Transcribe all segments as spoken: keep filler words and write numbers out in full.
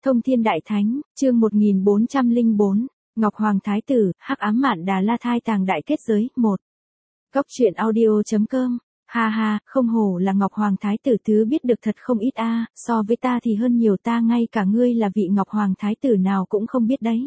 Thông Thiên Đại Thánh, chương một nghìn bốn trăm lẻ bốn, Ngọc Hoàng Thái Tử, Hắc Ám Mạn Đà La Thai Tàng Đại Kết Giới, một. Góc truyện audio chấm com, ha ha, không hổ là Ngọc Hoàng Thái Tử tứ biết được thật không ít a, so với ta thì hơn nhiều, ta ngay cả ngươi là vị Ngọc Hoàng Thái Tử nào cũng không biết đấy.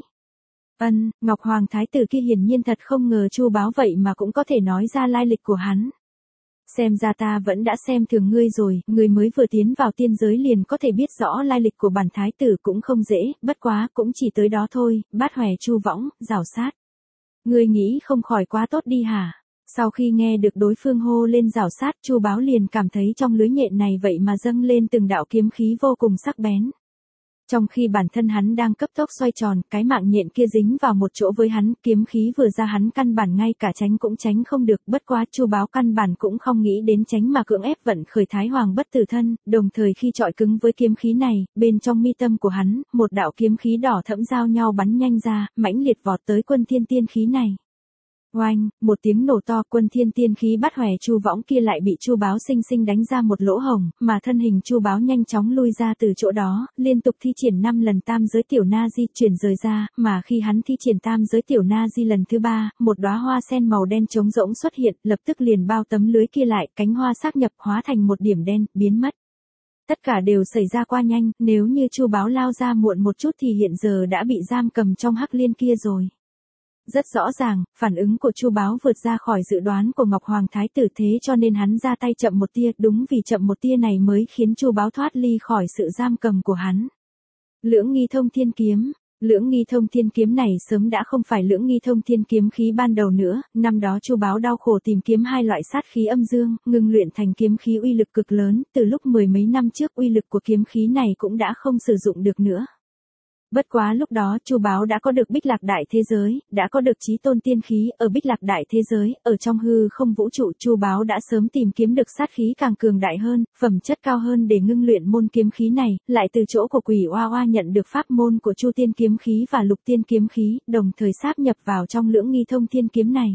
Ân, Ngọc Hoàng Thái Tử kia hiển nhiên thật không ngờ Chu Báo vậy mà cũng có thể nói ra lai lịch của hắn. Xem ra ta vẫn đã xem thường ngươi rồi, ngươi mới vừa tiến vào tiên giới liền có thể biết rõ lai lịch của bản thái tử cũng không dễ, bất quá cũng chỉ tới đó thôi, bát hòe chu võng, rào sát. Ngươi nghĩ không khỏi quá tốt đi hả? Sau khi nghe được đối phương hô lên rào sát, Chu Báo liền cảm thấy trong lưới nhện này vậy mà dâng lên từng đạo kiếm khí vô cùng sắc bén. Trong khi bản thân hắn đang cấp tốc xoay tròn, cái mạng nhện kia dính vào một chỗ với hắn, kiếm khí vừa ra hắn căn bản ngay cả tránh cũng tránh không được, bất quá Chu Báo căn bản cũng không nghĩ đến tránh mà cưỡng ép vận khởi Thái Hoàng Bất Tử Thân, đồng thời khi chọi cứng với kiếm khí này, bên trong mi tâm của hắn, một đạo kiếm khí đỏ thẫm giao nhau bắn nhanh ra, mãnh liệt vọt tới Quân Thiên tiên khí này. Oanh, một tiếng nổ to, Quân Thiên tiên khí bát hòe chu võng kia lại bị Chu Báo sinh sinh đánh ra một lỗ hổng, mà thân hình Chu Báo nhanh chóng lui ra từ chỗ đó, liên tục thi triển năm lần tam giới tiểu na di chuyển rời ra, mà khi hắn thi triển tam giới tiểu na di lần thứ ba, một đóa hoa sen màu đen trống rỗng xuất hiện, lập tức liền bao tấm lưới kia lại, cánh hoa xác nhập hóa thành một điểm đen, biến mất. Tất cả đều xảy ra qua nhanh, nếu như Chu Báo lao ra muộn một chút thì hiện giờ đã bị giam cầm trong hắc liên kia rồi. Rất rõ ràng, phản ứng của Chu Báo vượt ra khỏi dự đoán của Ngọc Hoàng Thái Tử, thế cho nên hắn ra tay chậm một tia, đúng vì chậm một tia này mới khiến Chu Báo thoát ly khỏi sự giam cầm của hắn. Lưỡng nghi thông thiên kiếm. Lưỡng nghi thông thiên kiếm này sớm đã không phải lưỡng nghi thông thiên kiếm khí ban đầu nữa, năm đó Chu Báo đau khổ tìm kiếm hai loại sát khí âm dương, ngưng luyện thành kiếm khí uy lực cực lớn, từ lúc mười mấy năm trước uy lực của kiếm khí này cũng đã không sử dụng được nữa. Bất quá lúc đó Chu Báo đã có được Bích Lạc Đại Thế Giới, đã có được Chí Tôn tiên khí, ở Bích Lạc Đại Thế Giới, ở trong hư không vũ trụ, Chu Báo đã sớm tìm kiếm được sát khí càng cường đại hơn, phẩm chất cao hơn để ngưng luyện môn kiếm khí này, lại từ chỗ của Quỷ Oa Oa nhận được pháp môn của Chu Tiên kiếm khí và Lục Tiên kiếm khí, đồng thời sáp nhập vào trong Lưỡng nghi thông thiên kiếm này.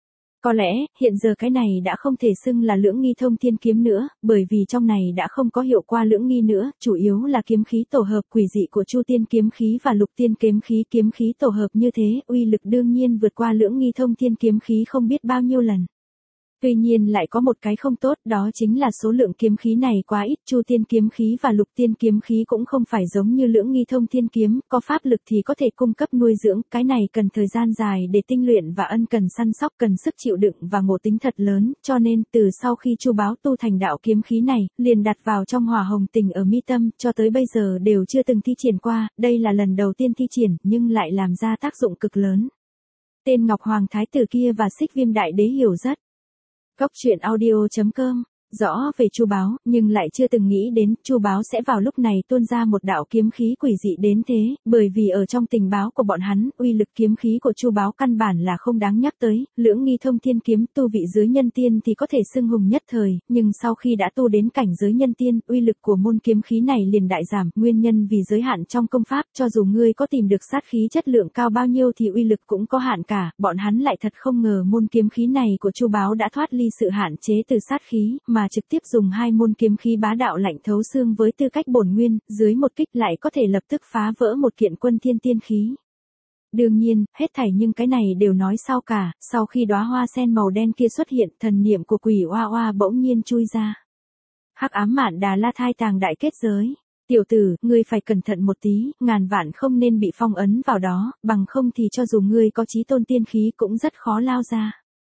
Có lẽ, hiện giờ cái này đã không thể xưng là lưỡng nghi thông thiên kiếm nữa, bởi vì trong này đã không có hiệu qua lưỡng nghi nữa, chủ yếu là kiếm khí tổ hợp quỷ dị của Chu Tiên kiếm khí và Lục Tiên kiếm khí, kiếm khí tổ hợp như thế, uy lực đương nhiên vượt qua lưỡng nghi thông thiên kiếm khí không biết bao nhiêu lần. Tuy nhiên lại có một cái không tốt, đó chính là số lượng kiếm khí này quá ít, Chu Tiên kiếm khí và Lục Tiên kiếm khí cũng không phải giống như lưỡng nghi thông thiên kiếm, có pháp lực thì có thể cung cấp nuôi dưỡng, cái này cần thời gian dài để tinh luyện và ân cần săn sóc, cần sức chịu đựng và ngộ tính thật lớn, cho nên từ sau khi Chu Báo tu thành đạo kiếm khí này, liền đặt vào trong hỏa hồng tình ở mi tâm, cho tới bây giờ đều chưa từng thi triển qua, đây là lần đầu tiên thi triển, nhưng lại làm ra tác dụng cực lớn. Tên Ngọc Hoàng Thái Tử kia và Xích Viêm Đại Đế hiểu rất Góc truyện audio chấm com rõ về Chu Báo, nhưng lại chưa từng nghĩ đến Chu Báo sẽ vào lúc này tuôn ra một đạo kiếm khí quỷ dị đến thế, bởi vì ở trong tình báo của bọn hắn, uy lực kiếm khí của Chu Báo căn bản là không đáng nhắc tới, lưỡng nghi thông thiên kiếm tu vị dưới nhân tiên thì có thể xưng hùng nhất thời, nhưng sau khi đã tu đến cảnh giới nhân tiên, uy lực của môn kiếm khí này liền đại giảm, nguyên nhân vì giới hạn trong công pháp, cho dù ngươi có tìm được sát khí chất lượng cao bao nhiêu thì uy lực cũng có hạn cả, bọn hắn lại thật không ngờ môn kiếm khí này của Chu Báo đã thoát ly sự hạn chế từ sát khí, mà trực tiếp dùng hai môn kiếm khí bá đạo lạnh thấu xương với tư cách bổn nguyên, dưới một kích lại có thể lập tức phá vỡ một kiện Quân Thiên tiên khí. Đương nhiên, hết thảy nhưng cái này đều nói sau cả, sau khi đóa hoa sen màu đen kia xuất hiện, thần niệm của Quỷ Oa Oa bỗng nhiên chui ra. Hắc Ám Mạn Đà La Thai Tàng Đại Kết Giới. Tiểu tử, ngươi phải cẩn thận một tí, ngàn vạn không nên bị phong ấn vào đó, bằng không thì cho dù ngươi có Chí Tôn tiên khí cũng rất khó lao ra.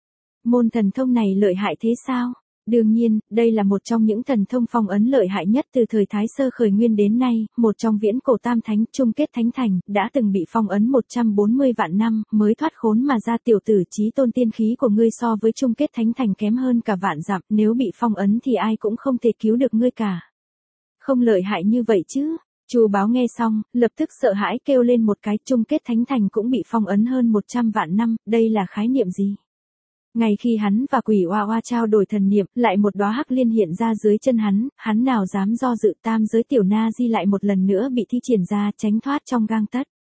Môn thần thông này lợi hại thế sao? Đương nhiên, đây là một trong những thần thông phong ấn lợi hại nhất từ thời Thái Sơ khởi nguyên đến nay, một trong viễn cổ tam thánh, chung kết thánh thành, đã từng bị phong ấn một trăm bốn mươi vạn năm, mới thoát khốn mà ra. Tiểu tử, Chí Tôn tiên khí của ngươi so với chung kết thánh thành kém hơn cả vạn dặm, nếu bị phong ấn thì ai cũng không thể cứu được ngươi cả. Không lợi hại như vậy chứ. Chu Báo nghe xong, lập tức sợ hãi kêu lên một cái, chung kết thánh thành cũng bị phong ấn hơn một trăm vạn năm, đây là khái niệm gì? Ngay khi hắn và Quỷ Oa Oa trao đổi thần niệm, lại một đóa hắc liên hiện ra dưới chân hắn, hắn nào dám do dự, tam giới tiểu na di lại một lần nữa bị thi triển ra, tránh thoát trong gang tấc.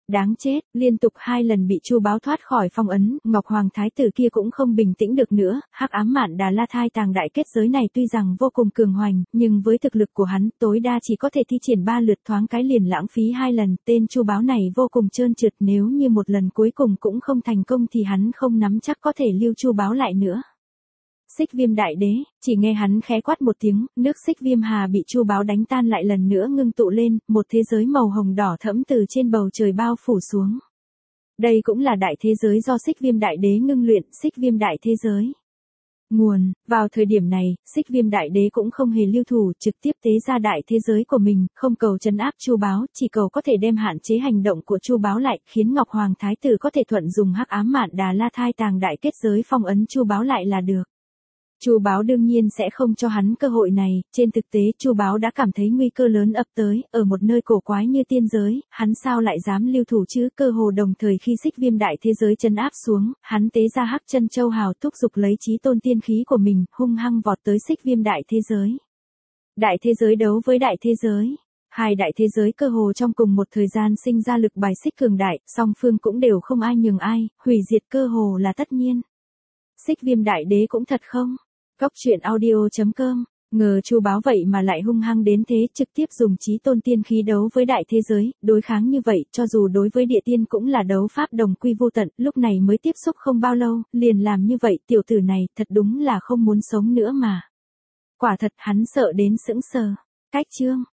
Đáng chết, liên tục hai lần bị Chu Báo thoát khỏi phong ấn, Ngọc Hoàng Thái tử kia cũng không bình tĩnh được nữa, hắc ám Mạn Đà La Thai tàng đại kết giới này tuy rằng vô cùng cường hoành, nhưng với thực lực của hắn, tối đa chỉ có thể thi triển ba lượt thoáng cái liền lãng phí hai lần, tên Chu Báo này vô cùng trơn trượt, nếu như một lần cuối cùng cũng không thành công thì hắn không nắm chắc có thể lưu Chu Báo lại nữa. Xích Viêm Đại Đế, chỉ nghe hắn khẽ quát một tiếng, nước xích viêm hà bị Chu Báo đánh tan lại lần nữa ngưng tụ lên, một thế giới màu hồng đỏ thẫm từ trên bầu trời bao phủ xuống. Đây cũng là đại thế giới do Xích Viêm Đại Đế ngưng luyện, Xích Viêm Đại Thế Giới. Nguồn, vào thời điểm này, Xích Viêm Đại Đế cũng không hề lưu thủ, trực tiếp tế ra đại thế giới của mình, không cầu trấn áp Chu Báo, chỉ cầu có thể đem hạn chế hành động của Chu Báo lại, khiến Ngọc Hoàng Thái tử có thể thuận dùng hắc ám Mạn Đà La Thai tàng đại kết giới phong ấn Chu Báo lại là được. Chu Báo đương nhiên sẽ không cho hắn cơ hội này, trên thực tế Chu Báo đã cảm thấy nguy cơ lớn ập tới, ở một nơi cổ quái như tiên giới, hắn sao lại dám lưu thủ chứ, cơ hồ đồng thời khi Xích Viêm Đại Thế Giới trấn áp xuống, hắn tế ra Hắc Chân Châu Hào thúc giục lấy chí tôn tiên khí của mình, hung hăng vọt tới Xích Viêm Đại Thế Giới. Đại thế giới đấu với đại thế giới. Hai đại thế giới cơ hồ trong cùng một thời gian sinh ra lực bài xích cường đại, song phương cũng đều không ai nhường ai, hủy diệt cơ hồ là tất nhiên. Xích Viêm Đại Đế cũng thật không? Cốc truyện audio chấm com, ngờ Chu Báo vậy mà lại hung hăng đến thế, trực tiếp dùng chí tôn tiên khí đấu với đại thế giới, đối kháng như vậy, cho dù đối với địa tiên cũng là đấu pháp đồng quy vô tận, lúc này mới tiếp xúc không bao lâu, liền làm như vậy, tiểu tử này, thật đúng là không muốn sống nữa mà. Quả thật hắn sợ đến sững sờ. Cách chương